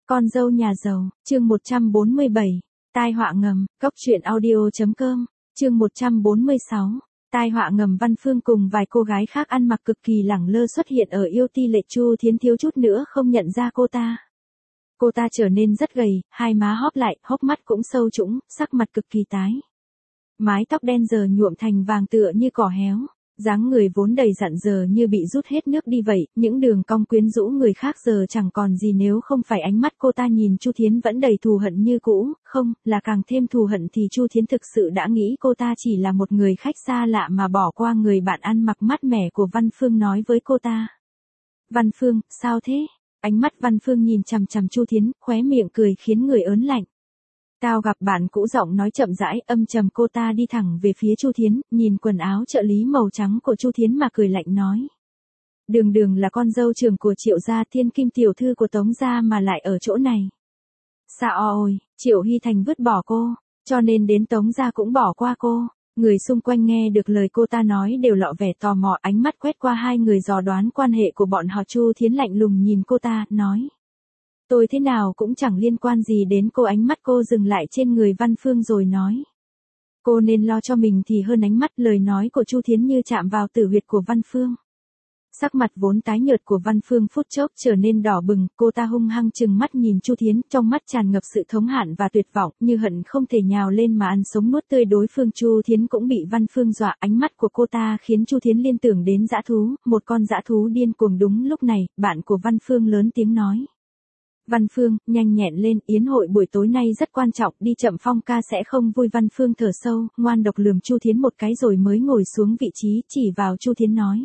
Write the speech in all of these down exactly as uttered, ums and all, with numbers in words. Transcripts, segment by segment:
Con dâu nhà giàu, chương một trăm bốn mươi bảy, tai họa ngầm, cốc truyện audio.com, chương một trăm bốn mươi sáu, tai họa ngầm. Văn Phương cùng vài cô gái khác ăn mặc cực kỳ lẳng lơ xuất hiện ở yêu ti lệ. Chu Thiến thiếu chút nữa không nhận ra cô ta. Cô ta trở nên rất gầy, hai má hóp lại, hốc mắt cũng sâu trũng, sắc mặt cực kỳ tái. Mái tóc đen giờ nhuộm thành vàng tựa như cỏ héo. Dáng người vốn đầy dặn giờ như bị rút hết nước đi vậy, những đường cong quyến rũ người khác giờ chẳng còn gì nếu không phải ánh mắt cô ta nhìn Chu Thiến vẫn đầy thù hận như cũ, không, là càng thêm thù hận thì Chu Thiến thực sự đã nghĩ cô ta chỉ là một người khách xa lạ mà bỏ qua người bạn ăn mặc mát mẻ của Văn Phương nói với cô ta. Văn Phương, sao thế? Ánh mắt Văn Phương nhìn chằm chằm Chu Thiến, khóe miệng cười khiến người ớn lạnh. Tao gặp bạn cũ, giọng nói chậm rãi, âm trầm. Cô ta đi thẳng về phía Chu Thiến, nhìn quần áo trợ lý màu trắng của Chu Thiến mà cười lạnh nói. Đường đường là con dâu trưởng của Triệu gia, thiên kim tiểu thư của Tống gia mà lại ở chỗ này. Sao ôi, Triệu Hy Thành vứt bỏ cô, cho nên đến Tống gia cũng bỏ qua cô. Người xung quanh nghe được lời cô ta nói đều lộ vẻ tò mò, ánh mắt quét qua hai người dò đoán quan hệ của bọn họ. Chu Thiến lạnh lùng nhìn cô ta, nói. Tôi thế nào cũng chẳng liên quan gì đến cô. Ánh mắt cô dừng lại trên người Văn Phương rồi nói. Cô nên lo cho mình thì hơn. Ánh mắt lời nói của Chu Thiến như chạm vào tử huyệt của Văn Phương. Sắc mặt vốn tái nhợt của Văn Phương phút chốc trở nên đỏ bừng, cô ta hung hăng trừng mắt nhìn Chu Thiến, trong mắt tràn ngập sự thống hận và tuyệt vọng, như hận không thể nhào lên mà ăn sống nuốt tươi đối phương. Chu Thiến cũng bị Văn Phương dọa, ánh mắt của cô ta khiến Chu Thiến liên tưởng đến dã thú, một con dã thú điên cuồng. Đúng lúc này, bạn của Văn Phương lớn tiếng nói. Văn Phương, nhanh nhẹn lên, yến hội buổi tối nay rất quan trọng, đi chậm Phong ca sẽ không vui. Văn Phương thở sâu, ngoan độc lườm Chu Thiến một cái rồi mới ngồi xuống vị trí, chỉ vào Chu Thiến nói.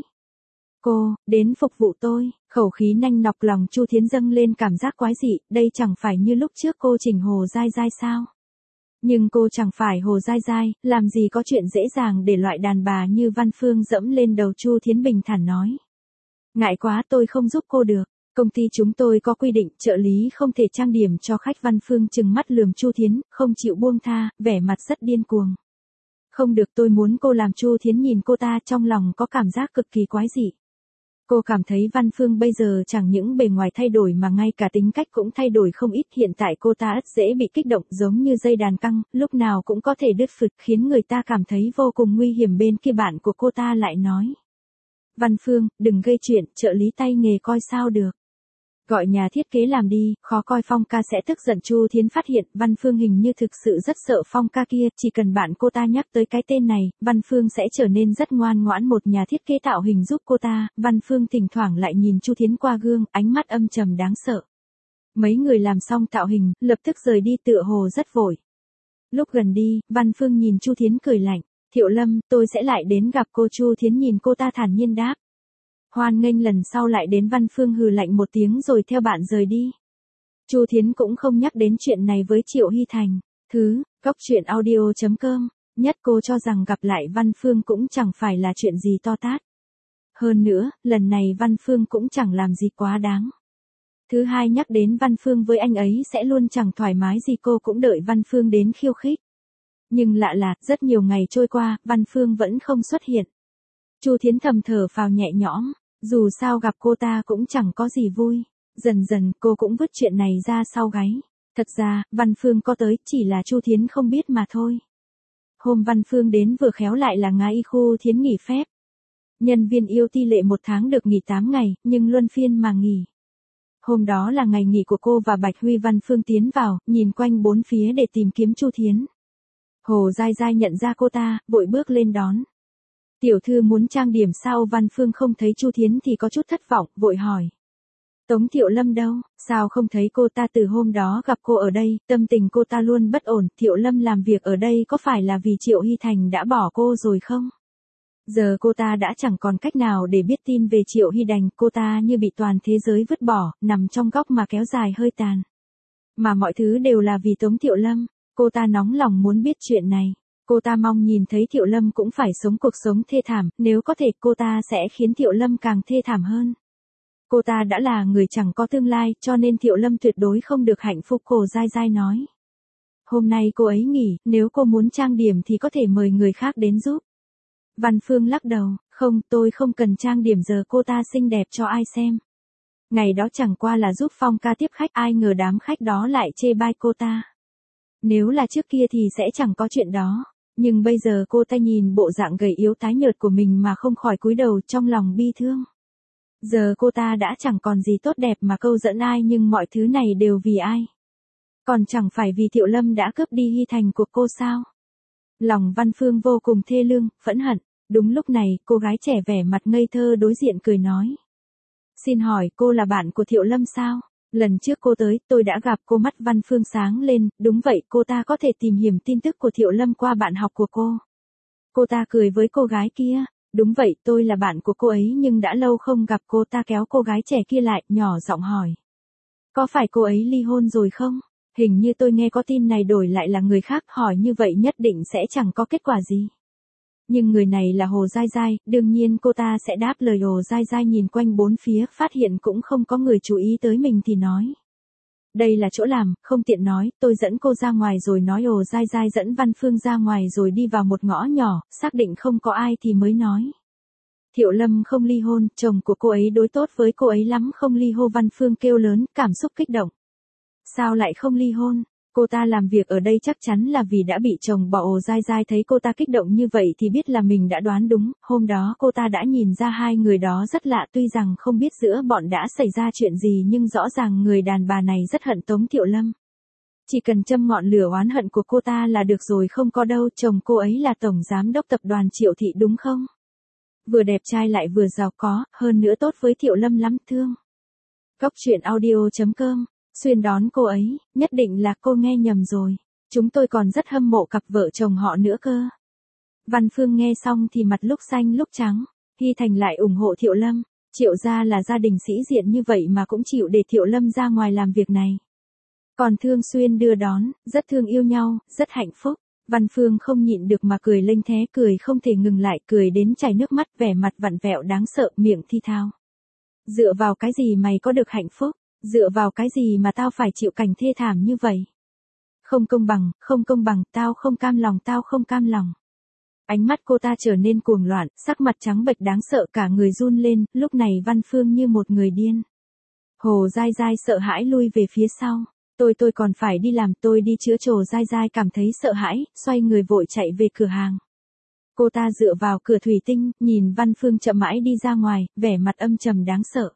Cô, đến phục vụ tôi. Khẩu khí nanh nọc, lòng Chu Thiến dâng lên cảm giác quái dị, đây chẳng phải như lúc trước cô chỉnh Hồ Giai Giai sao? Nhưng cô chẳng phải Hồ Giai Giai, làm gì có chuyện dễ dàng để loại đàn bà như Văn Phương dẫm lên đầu. Chu Thiến bình thản nói. Ngại quá, tôi không giúp cô được. Công ty chúng tôi có quy định trợ lý không thể trang điểm cho khách. Văn Phương trừng mắt lườm Chu Thiến, không chịu buông tha, vẻ mặt rất điên cuồng. Không được, tôi muốn cô làm. Chu Thiến nhìn cô ta, trong lòng có cảm giác cực kỳ quái dị. Cô cảm thấy Văn Phương bây giờ chẳng những bề ngoài thay đổi mà ngay cả tính cách cũng thay đổi không ít. Hiện tại cô ta rất dễ bị kích động, giống như dây đàn căng, lúc nào cũng có thể đứt phực, khiến người ta cảm thấy vô cùng nguy hiểm. Bên kia bạn của cô ta lại nói. Văn Phương, đừng gây chuyện, trợ lý tay nghề coi sao được. Gọi nhà thiết kế làm đi, khó coi Phong ca sẽ tức giận. Chu Thiến phát hiện Văn Phương hình như thực sự rất sợ Phong ca kia, chỉ cần bạn cô ta nhắc tới cái tên này, Văn Phương sẽ trở nên rất ngoan ngoãn. Một nhà thiết kế tạo hình giúp cô ta. Văn Phương thỉnh thoảng lại nhìn Chu Thiến qua gương, ánh mắt âm trầm đáng sợ. Mấy người làm xong tạo hình, lập tức rời đi tựa hồ rất vội. Lúc gần đi, Văn Phương nhìn Chu Thiến cười lạnh. Thiệu Lâm, tôi sẽ lại đến gặp cô. Chu Thiến nhìn cô ta thản nhiên đáp. Hoan nghênh lần sau lại đến. Văn Phương hừ lạnh một tiếng rồi theo bạn rời đi. Chu Thiến cũng không nhắc đến chuyện này với Triệu Hy Thành. Thứ, cốc truyện audio.com, nhất cô cho rằng gặp lại Văn Phương cũng chẳng phải là chuyện gì to tát. Hơn nữa, lần này Văn Phương cũng chẳng làm gì quá đáng. Thứ hai, nhắc đến Văn Phương với anh ấy sẽ luôn chẳng thoải mái gì. Cô cũng đợi Văn Phương đến khiêu khích. Nhưng lạ là, rất nhiều ngày trôi qua, Văn Phương vẫn không xuất hiện. Chu Thiến thầm thở phào nhẹ nhõm. Dù sao gặp cô ta cũng chẳng có gì vui. Dần dần cô cũng vứt chuyện này ra sau gáy. Thật ra, Văn Phương có tới, chỉ là Chu Thiến không biết mà thôi. Hôm Văn Phương đến vừa khéo lại là ngày khu Thiến nghỉ phép. Nhân viên yêu ti lệ một tháng được nghỉ tám ngày, nhưng luân phiên mà nghỉ. Hôm đó là ngày nghỉ của cô và Bạch Huy. Văn Phương tiến vào, nhìn quanh bốn phía để tìm kiếm Chu Thiến. Hồ Giai Giai nhận ra cô ta, vội bước lên đón. Tiểu thư muốn trang điểm sao? Văn Phương không thấy Chu Thiến thì có chút thất vọng, vội hỏi. Tống Thiệu Lâm đâu, sao không thấy cô ta? Từ hôm đó gặp cô ở đây, tâm tình cô ta luôn bất ổn. Thiệu Lâm làm việc ở đây có phải là vì Triệu Hy Thành đã bỏ cô rồi không? Giờ cô ta đã chẳng còn cách nào để biết tin về Triệu Hy Thành. Cô ta như bị toàn thế giới vứt bỏ, nằm trong góc mà kéo dài hơi tàn. Mà mọi thứ đều là vì Tống Thiệu Lâm. Cô ta nóng lòng muốn biết chuyện này. Cô ta mong nhìn thấy Thiệu Lâm cũng phải sống cuộc sống thê thảm, nếu có thể cô ta sẽ khiến Thiệu Lâm càng thê thảm hơn. Cô ta đã là người chẳng có tương lai, cho nên Thiệu Lâm tuyệt đối không được hạnh phúc. Hồ Giai Giai nói. Hôm nay cô ấy nghỉ, nếu cô muốn trang điểm thì có thể mời người khác đến giúp. Văn Phương lắc đầu, không, tôi không cần trang điểm, giờ cô ta xinh đẹp cho ai xem. Ngày đó chẳng qua là giúp Phong ca tiếp khách, ai ngờ đám khách đó lại chê bai cô ta. Nếu là trước kia thì sẽ chẳng có chuyện đó. Nhưng bây giờ cô ta nhìn bộ dạng gầy yếu tái nhợt của mình mà không khỏi cúi đầu trong lòng bi thương. Giờ cô ta đã chẳng còn gì tốt đẹp mà câu dẫn ai, nhưng mọi thứ này đều vì ai? Còn chẳng phải vì Thiệu Lâm đã cướp đi Hy Thành của cô sao? Lòng Văn Phương vô cùng thê lương, phẫn hận. Đúng lúc này, cô gái trẻ vẻ mặt ngây thơ đối diện cười nói. Xin hỏi cô là bạn của Thiệu Lâm sao? Lần trước cô tới, tôi đã gặp cô. Mắt Văn Phương sáng lên, đúng vậy, cô ta có thể tìm hiểu tin tức của Thiệu Lâm qua bạn học của cô. Cô ta cười với cô gái kia, đúng vậy, tôi là bạn của cô ấy nhưng đã lâu không gặp. Cô ta kéo cô gái trẻ kia lại, nhỏ giọng hỏi. Có phải cô ấy ly hôn rồi không? Hình như tôi nghe có tin này đổi lại là người khác, hỏi như vậy nhất định sẽ chẳng có kết quả gì. Nhưng người này là Hồ Giai Giai, đương nhiên cô ta sẽ đáp lời. Hồ Giai Giai nhìn quanh bốn phía, phát hiện cũng không có người chú ý tới mình thì nói. Đây là chỗ làm, không tiện nói, tôi dẫn cô ra ngoài rồi nói. Hồ Giai Giai dẫn Văn Phương ra ngoài rồi đi vào một ngõ nhỏ, xác định không có ai thì mới nói. Thiệu Lâm không ly hôn, chồng của cô ấy đối tốt với cô ấy lắm, không ly hôn. Văn Phương kêu lớn, cảm xúc kích động. Sao lại không ly hôn? Cô ta làm việc ở đây chắc chắn là vì đã bị chồng bỏ. Hồ Giai Giai thấy cô ta kích động như vậy thì biết là mình đã đoán đúng. Hôm đó cô ta đã nhìn ra hai người đó rất lạ, tuy rằng không biết giữa bọn đã xảy ra chuyện gì nhưng rõ ràng người đàn bà này rất hận Tống Thiệu Lâm. Chỉ cần châm ngọn lửa oán hận của cô ta là được rồi. Không có đâu, chồng cô ấy là tổng giám đốc tập đoàn Triệu Thị đúng không? Vừa đẹp trai lại vừa giàu có, hơn nữa tốt với Thiệu Lâm lắm. Thương. Cốc truyện audio chấm com. Xuyên đón cô ấy, nhất định là cô nghe nhầm rồi. Chúng tôi còn rất hâm mộ cặp vợ chồng họ nữa cơ. Văn Phương nghe xong thì mặt lúc xanh lúc trắng. Hy Thành lại ủng hộ Thiệu Lâm. Triệu gia là gia đình sĩ diện như vậy mà cũng chịu để Thiệu Lâm ra ngoài làm việc này. Còn thường xuyên đưa đón, rất thương yêu nhau, rất hạnh phúc. Văn Phương không nhịn được mà cười lênh thé, cười không thể ngừng lại, cười đến chảy nước mắt, vẻ mặt vặn vẹo đáng sợ, miệng thi thao. Dựa vào cái gì mày có được hạnh phúc? Dựa vào cái gì mà tao phải chịu cảnh thê thảm như vậy? Không công bằng, không công bằng, tao không cam lòng, tao không cam lòng. Ánh mắt cô ta trở nên cuồng loạn, sắc mặt trắng bệch đáng sợ, cả người run lên. Lúc này Văn Phương như một người điên. Hồ Giai Giai sợ hãi lui về phía sau. Tôi tôi còn phải đi làm, tôi đi chữa. Hồ Giai Giai cảm thấy sợ hãi, xoay người vội chạy về cửa hàng. Cô ta dựa vào cửa thủy tinh, nhìn Văn Phương chậm mãi đi ra ngoài, vẻ mặt âm trầm đáng sợ.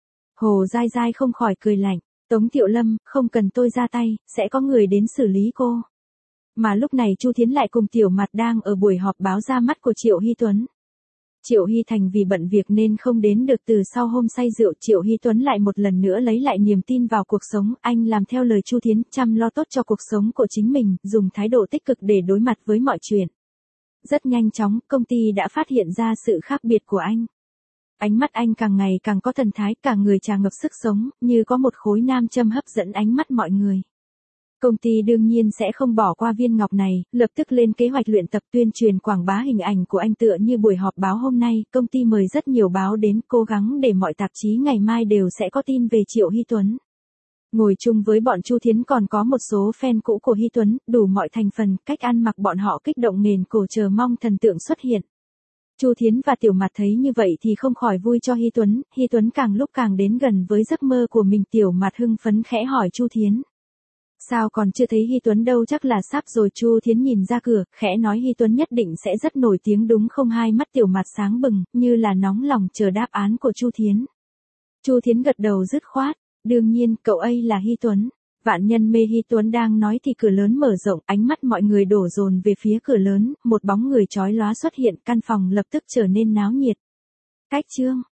Hồ Giai Giai không khỏi cười lạnh. Tống Thiệu Lâm, không cần tôi ra tay, sẽ có người đến xử lý cô. Mà lúc này Chu Thiến lại cùng Tiểu Mặt đang ở buổi họp báo ra mắt của Triệu Hy Tuấn. Triệu Hy Thành vì bận việc nên không đến được. Từ sau hôm say rượu, Triệu Hy Tuấn lại một lần nữa lấy lại niềm tin vào cuộc sống. Anh làm theo lời Chu Thiến, chăm lo tốt cho cuộc sống của chính mình, dùng thái độ tích cực để đối mặt với mọi chuyện. Rất nhanh chóng, công ty đã phát hiện ra sự khác biệt của anh. Ánh mắt anh càng ngày càng có thần thái, cả người tràn ngập sức sống, như có một khối nam châm hấp dẫn ánh mắt mọi người. Công ty đương nhiên sẽ không bỏ qua viên ngọc này, lập tức lên kế hoạch luyện tập tuyên truyền quảng bá hình ảnh của anh. Tựa như buổi họp báo hôm nay, công ty mời rất nhiều báo đến, cố gắng để mọi tạp chí ngày mai đều sẽ có tin về Triệu Hy Tuấn. Ngồi chung với bọn Chu Thiến còn có một số fan cũ của Hy Tuấn, đủ mọi thành phần, cách ăn mặc bọn họ kích động nền cổ, chờ mong thần tượng xuất hiện. Chu Thiến và Tiểu Mặt thấy như vậy thì không khỏi vui cho Hy Tuấn. Hy Tuấn càng lúc càng đến gần với giấc mơ của mình. Tiểu Mặt hưng phấn khẽ hỏi Chu Thiến. Sao còn chưa thấy Hy Tuấn đâu? Chắc là sắp rồi. Chu Thiến nhìn ra cửa, khẽ nói Hy Tuấn nhất định sẽ rất nổi tiếng đúng không? Hai mắt Tiểu Mặt sáng bừng, như là nóng lòng chờ đáp án của Chu Thiến. Chu Thiến gật đầu dứt khoát. Đương nhiên, cậu ấy là Hy Tuấn. Vạn nhân mê. Hy Tuấn đang nói thì cửa lớn mở rộng, ánh mắt mọi người đổ dồn về phía cửa lớn, một bóng người chói lóa xuất hiện, căn phòng lập tức trở nên náo nhiệt. Cách chương